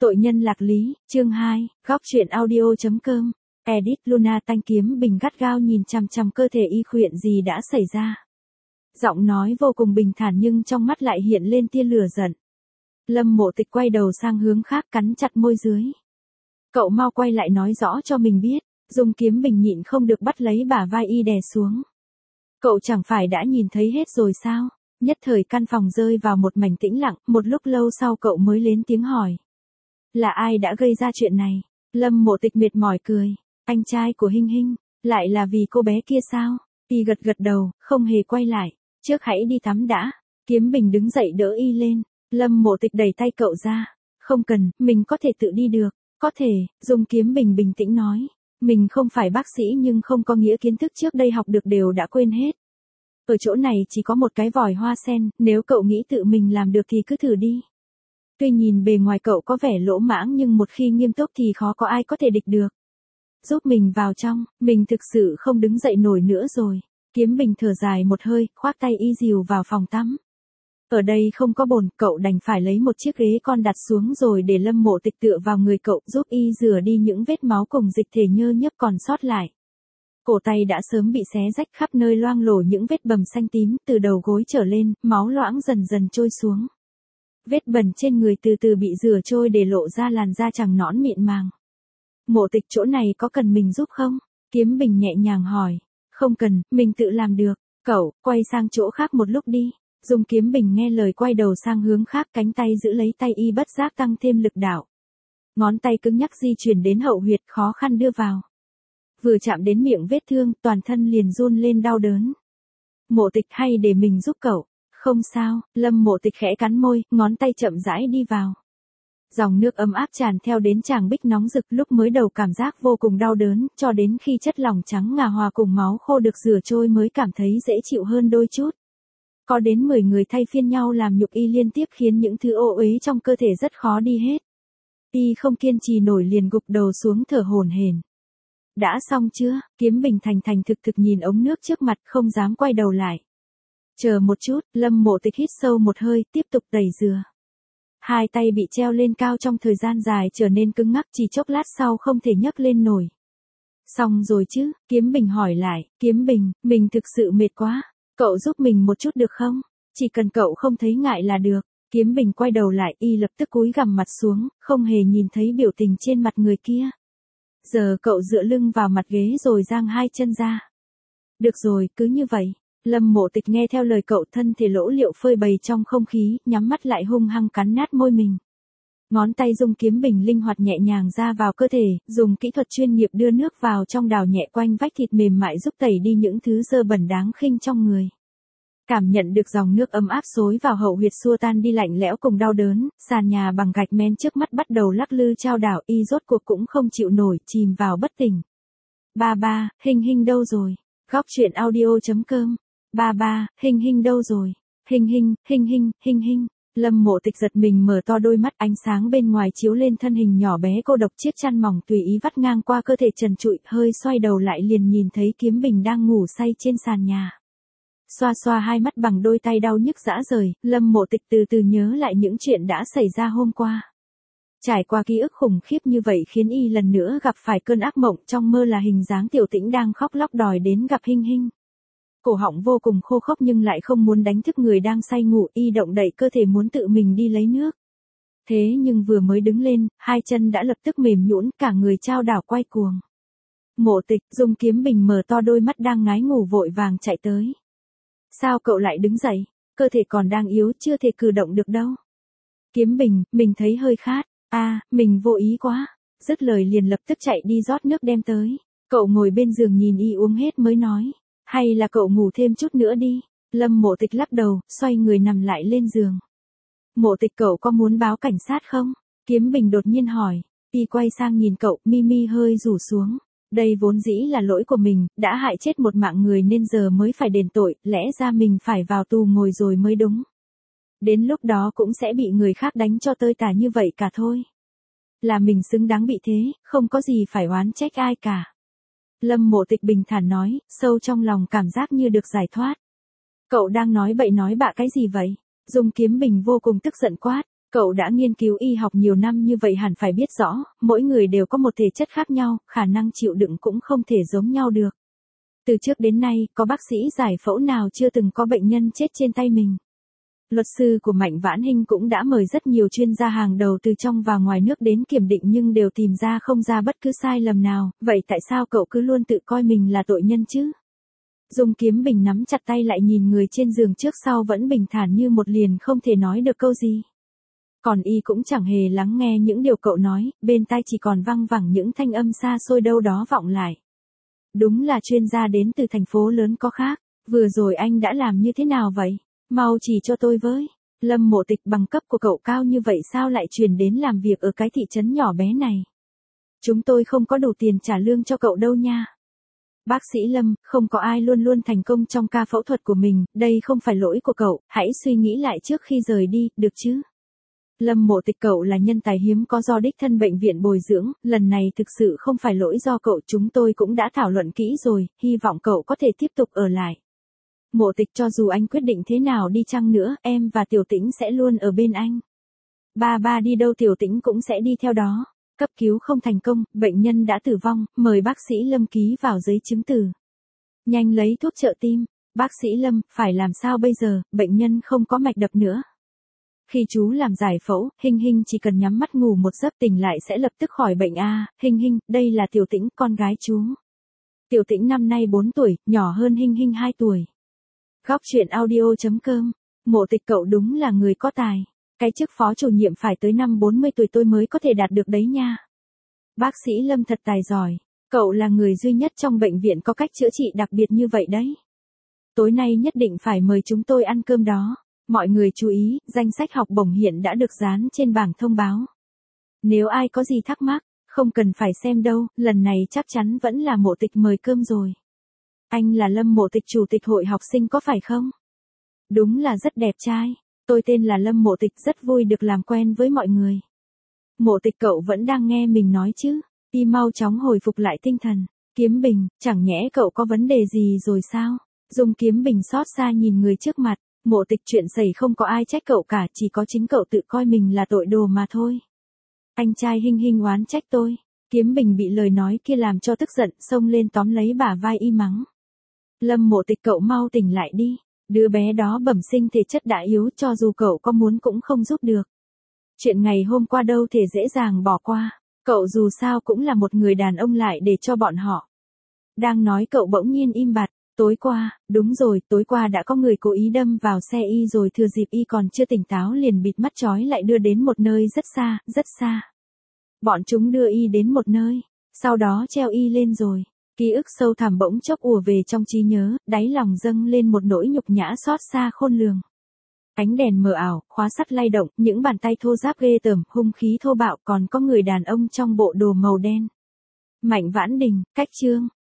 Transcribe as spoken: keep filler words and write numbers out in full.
Tội nhân lạc lý, chương hai, góc truyện audio.com. Edit Luna tanh kiếm bình gắt gao nhìn chằm chằm cơ thể y khuyện gì đã xảy ra. Giọng nói vô cùng bình thản nhưng trong mắt lại hiện lên tia lửa giận. Lâm Mộ Tịch quay đầu sang hướng khác cắn chặt môi dưới. Cậu mau quay lại nói rõ cho mình biết. Dung Kiếm Bình nhịn không được bắt lấy bả vai y đè xuống. Cậu chẳng phải đã nhìn thấy hết rồi sao? Nhất thời căn phòng rơi vào một mảnh tĩnh lặng, một lúc lâu sau cậu mới lên tiếng hỏi. Là ai đã gây ra chuyện này? Lâm Mộ Tịch mệt mỏi cười. Anh trai của Hinh Hinh, lại là vì cô bé kia sao? Y gật gật đầu, không hề quay lại. Trước hãy đi tắm đã. Kiếm Bình đứng dậy đỡ y lên. Lâm Mộ Tịch đẩy tay cậu ra. Không cần, mình có thể tự đi được. Có thể, Dung Kiếm Bình bình tĩnh nói. Mình không phải bác sĩ nhưng không có nghĩa kiến thức trước đây học được đều đã quên hết. Ở chỗ này chỉ có một cái vòi hoa sen, nếu cậu nghĩ tự mình làm được thì cứ thử đi. Tuy nhìn bề ngoài cậu có vẻ lỗ mãng nhưng một khi nghiêm túc thì khó có ai có thể địch được. Giúp mình vào trong, mình thực sự không đứng dậy nổi nữa rồi. Kiếm Bình thở dài một hơi, khoác tay y dìu vào phòng tắm. Ở đây không có bồn, cậu đành phải lấy một chiếc ghế con đặt xuống rồi để Lâm Mộ Tịch tựa vào người cậu giúp y rửa đi những vết máu cùng dịch thể nhơ nhớp còn sót lại. Cổ tay đã sớm bị xé rách khắp nơi loang lổ những vết bầm xanh tím, từ đầu gối trở lên, máu loãng dần dần trôi xuống. Vết bẩn trên người từ từ bị rửa trôi để lộ ra làn da trắng nõn mịn màng. Mộ Tịch chỗ này có cần mình giúp không? Kiếm Bình nhẹ nhàng hỏi. Không cần, mình tự làm được. Cậu, quay sang chỗ khác một lúc đi. Dung Kiếm Bình nghe lời quay đầu sang hướng khác, cánh tay giữ lấy tay y bất giác tăng thêm lực đạo. Ngón tay cứng nhắc di chuyển đến hậu huyệt khó khăn đưa vào. Vừa chạm đến miệng vết thương, toàn thân liền run lên đau đớn. Mộ Tịch hay để mình giúp cậu? Không sao, Lâm Mộ Tịch khẽ cắn môi, ngón tay chậm rãi đi vào. Dòng nước ấm áp tràn theo đến tràng bích nóng rực, lúc mới đầu cảm giác vô cùng đau đớn, cho đến khi chất lỏng trắng ngà hòa cùng máu khô được rửa trôi mới cảm thấy dễ chịu hơn đôi chút. Có đến mười người thay phiên nhau làm nhục y liên tiếp khiến những thứ ô uế trong cơ thể rất khó đi hết. Y không kiên trì nổi liền gục đầu xuống thở hổn hển. Đã xong chưa? Kiếm Bình thành thành thực thực nhìn ống nước trước mặt không dám quay đầu lại. Chờ một chút, Lâm Mộ Tịch hít sâu một hơi, tiếp tục tẩy rửa. Hai tay bị treo lên cao trong thời gian dài trở nên cứng ngắc, chỉ chốc lát sau không thể nhấc lên nổi. Xong rồi chứ? Kiếm Bình hỏi lại. Kiếm Bình, mình thực sự mệt quá. Cậu giúp mình một chút được không? Chỉ cần cậu không thấy ngại là được. Kiếm Bình quay đầu lại, y lập tức cúi gằm mặt xuống, không hề nhìn thấy biểu tình trên mặt người kia. Giờ cậu dựa lưng vào mặt ghế rồi giang hai chân ra. Được rồi, cứ như vậy. Lâm Mộ Tịch nghe theo lời cậu, thân thể lỗ liệu phơi bày trong không khí, nhắm mắt lại hung hăng cắn nát môi mình. Ngón tay Dung Kiếm Bình linh hoạt nhẹ nhàng ra vào cơ thể, dùng kỹ thuật chuyên nghiệp đưa nước vào trong đào nhẹ quanh vách thịt mềm mại giúp tẩy đi những thứ dơ bẩn đáng khinh trong người. Cảm nhận được dòng nước ấm áp xối vào hậu huyệt xua tan đi lạnh lẽo cùng đau đớn, sàn nhà bằng gạch men trước mắt bắt đầu lắc lư chao đảo, y rốt cuộc cũng không chịu nổi, chìm vào bất tỉnh. Ba ba, Hinh Hinh đâu rồi? Góc truyện audio.com. Ba ba, Hinh Hinh đâu rồi? Hinh Hinh, Hinh Hinh, Hinh Hinh. Lâm Mộ Tịch giật mình mở to đôi mắt, ánh sáng bên ngoài chiếu lên thân hình nhỏ bé cô độc, chiếc chăn mỏng tùy ý vắt ngang qua cơ thể trần trụi, hơi xoay đầu lại liền nhìn thấy Kiếm Bình đang ngủ say trên sàn nhà. Xoa xoa hai mắt bằng đôi tay đau nhức rã rời, Lâm Mộ Tịch từ từ nhớ lại những chuyện đã xảy ra hôm qua. Trải qua ký ức khủng khiếp như vậy khiến y lần nữa gặp phải cơn ác mộng, trong mơ là hình dáng Tiểu Tĩnh đang khóc lóc đòi đến gặp Hinh Hinh. Cổ họng vô cùng khô khốc nhưng lại không muốn đánh thức người đang say ngủ, y động đậy cơ thể muốn tự mình đi lấy nước. Thế nhưng vừa mới đứng lên, hai chân đã lập tức mềm nhũn, cả người chao đảo quay cuồng. Mộ Tịch, Dung Kiếm Bình mở to đôi mắt đang ngái ngủ vội vàng chạy tới. Sao cậu lại đứng dậy? Cơ thể còn đang yếu, chưa thể cử động được đâu. Kiếm Bình, mình thấy hơi khát. A, à, mình vô ý quá. Dứt lời liền lập tức chạy đi rót nước đem tới. Cậu ngồi bên giường nhìn y uống hết mới nói. Hay là cậu ngủ thêm chút nữa đi. Lâm Mộ Tịch lắc đầu, xoay người nằm lại lên giường. Mộ Tịch, cậu có muốn báo cảnh sát không? Kiếm Bình đột nhiên hỏi. Y quay sang nhìn cậu, mi mi hơi rủ xuống. Đây vốn dĩ là lỗi của mình, đã hại chết một mạng người nên giờ mới phải đền tội, lẽ ra mình phải vào tù ngồi rồi mới đúng. Đến lúc đó cũng sẽ bị người khác đánh cho tơi tả như vậy cả thôi. Là mình xứng đáng bị thế, không có gì phải oán trách ai cả. Lâm Mộ Tịch bình thản nói, sâu trong lòng cảm giác như được giải thoát. Cậu đang nói bậy nói bạ cái gì vậy? Dung Kiếm Bình vô cùng tức giận quát. Cậu đã nghiên cứu y học nhiều năm như vậy hẳn phải biết rõ, mỗi người đều có một thể chất khác nhau, khả năng chịu đựng cũng không thể giống nhau được. Từ trước đến nay, có bác sĩ giải phẫu nào chưa từng có bệnh nhân chết trên tay mình. Luật sư của Mạnh Vãn Hinh cũng đã mời rất nhiều chuyên gia hàng đầu từ trong và ngoài nước đến kiểm định nhưng đều tìm ra không ra bất cứ sai lầm nào, vậy tại sao cậu cứ luôn tự coi mình là tội nhân chứ? Dung Kiếm Bình nắm chặt tay lại nhìn người trên giường trước sau vẫn bình thản như một liền không thể nói được câu gì. Còn y cũng chẳng hề lắng nghe những điều cậu nói, bên tai chỉ còn văng vẳng những thanh âm xa xôi đâu đó vọng lại. Đúng là chuyên gia đến từ thành phố lớn có khác, vừa rồi anh đã làm như thế nào vậy? Mau chỉ cho tôi với. Lâm Mộ Tịch, bằng cấp của cậu cao như vậy sao lại chuyển đến làm việc ở cái thị trấn nhỏ bé này? Chúng tôi không có đủ tiền trả lương cho cậu đâu nha. Bác sĩ Lâm, không có ai luôn luôn thành công trong ca phẫu thuật của mình, đây không phải lỗi của cậu, hãy suy nghĩ lại trước khi rời đi, được chứ? Lâm Mộ Tịch, cậu là nhân tài hiếm có do đích thân bệnh viện bồi dưỡng, lần này thực sự không phải lỗi do cậu, chúng tôi cũng đã thảo luận kỹ rồi, hy vọng cậu có thể tiếp tục ở lại. Mộ Tịch, cho dù anh quyết định thế nào đi chăng nữa, em và Tiểu Tĩnh sẽ luôn ở bên anh. Ba ba đi đâu Tiểu Tĩnh cũng sẽ đi theo đó. Cấp cứu không thành công, bệnh nhân đã tử vong, mời bác sĩ Lâm ký vào giấy chứng từ. Nhanh lấy thuốc trợ tim. Bác sĩ Lâm, phải làm sao bây giờ, bệnh nhân không có mạch đập nữa. Khi chú làm giải phẫu, Hinh Hinh chỉ cần nhắm mắt ngủ một giấc tỉnh lại sẽ lập tức khỏi bệnh a. À, Hinh Hinh, đây là Tiểu Tĩnh, con gái chú. Tiểu Tĩnh năm nay bốn tuổi, nhỏ hơn Hinh Hinh hai tuổi. Góc truyện audio chấm com. Mộ Tịch, cậu đúng là người có tài. Cái chức phó chủ nhiệm phải tới năm bốn mươi tuổi tôi mới có thể đạt được đấy nha. Bác sĩ Lâm thật tài giỏi. Cậu là người duy nhất trong bệnh viện có cách chữa trị đặc biệt như vậy đấy. Tối nay nhất định phải mời chúng tôi ăn cơm đó. Mọi người chú ý, danh sách học bổng hiện đã được dán trên bảng thông báo. Nếu ai có gì thắc mắc, không cần phải xem đâu, lần này chắc chắn vẫn là Mộ Tịch mời cơm rồi. Anh là Lâm Mộ Tịch, chủ tịch hội học sinh có phải không? Đúng là rất đẹp trai. Tôi tên là Lâm Mộ Tịch, rất vui được làm quen với mọi người. Mộ Tịch, cậu vẫn đang nghe mình nói chứ? Đi mau chóng hồi phục lại tinh thần. Kiếm Bình, chẳng nhẽ cậu có vấn đề gì rồi sao? Dung Kiếm Bình xót xa nhìn người trước mặt. Mộ Tịch, chuyện xảy không có ai trách cậu cả, chỉ có chính cậu tự coi mình là tội đồ mà thôi. Anh trai Hinh Hinh oán trách tôi. Kiếm Bình bị lời nói kia làm cho tức giận, xông lên tóm lấy bả vai y mắng. Lâm Mộ Tịch, cậu mau tỉnh lại đi. Đứa bé đó bẩm sinh thể chất đã yếu, cho dù cậu có muốn cũng không giúp được. Chuyện ngày hôm qua đâu thể dễ dàng bỏ qua. Cậu dù sao cũng là một người đàn ông, lại để cho bọn họ. Đang nói cậu bỗng nhiên im bặt. Tối qua, đúng rồi, tối qua đã có người cố ý đâm vào xe y rồi thừa dịp y còn chưa tỉnh táo liền bịt mắt trói lại đưa đến một nơi rất xa, rất xa. Bọn chúng đưa y đến một nơi, sau đó treo y lên rồi. Ký ức sâu thẳm bỗng chốc ùa về trong trí nhớ, đáy lòng dâng lên một nỗi nhục nhã xót xa khôn lường. Ánh đèn mờ ảo, khóa sắt lay động, những bàn tay thô ráp ghê tởm, hung khí thô bạo, còn có người đàn ông trong bộ đồ màu đen. Mạnh Vãn Đình, cách chương.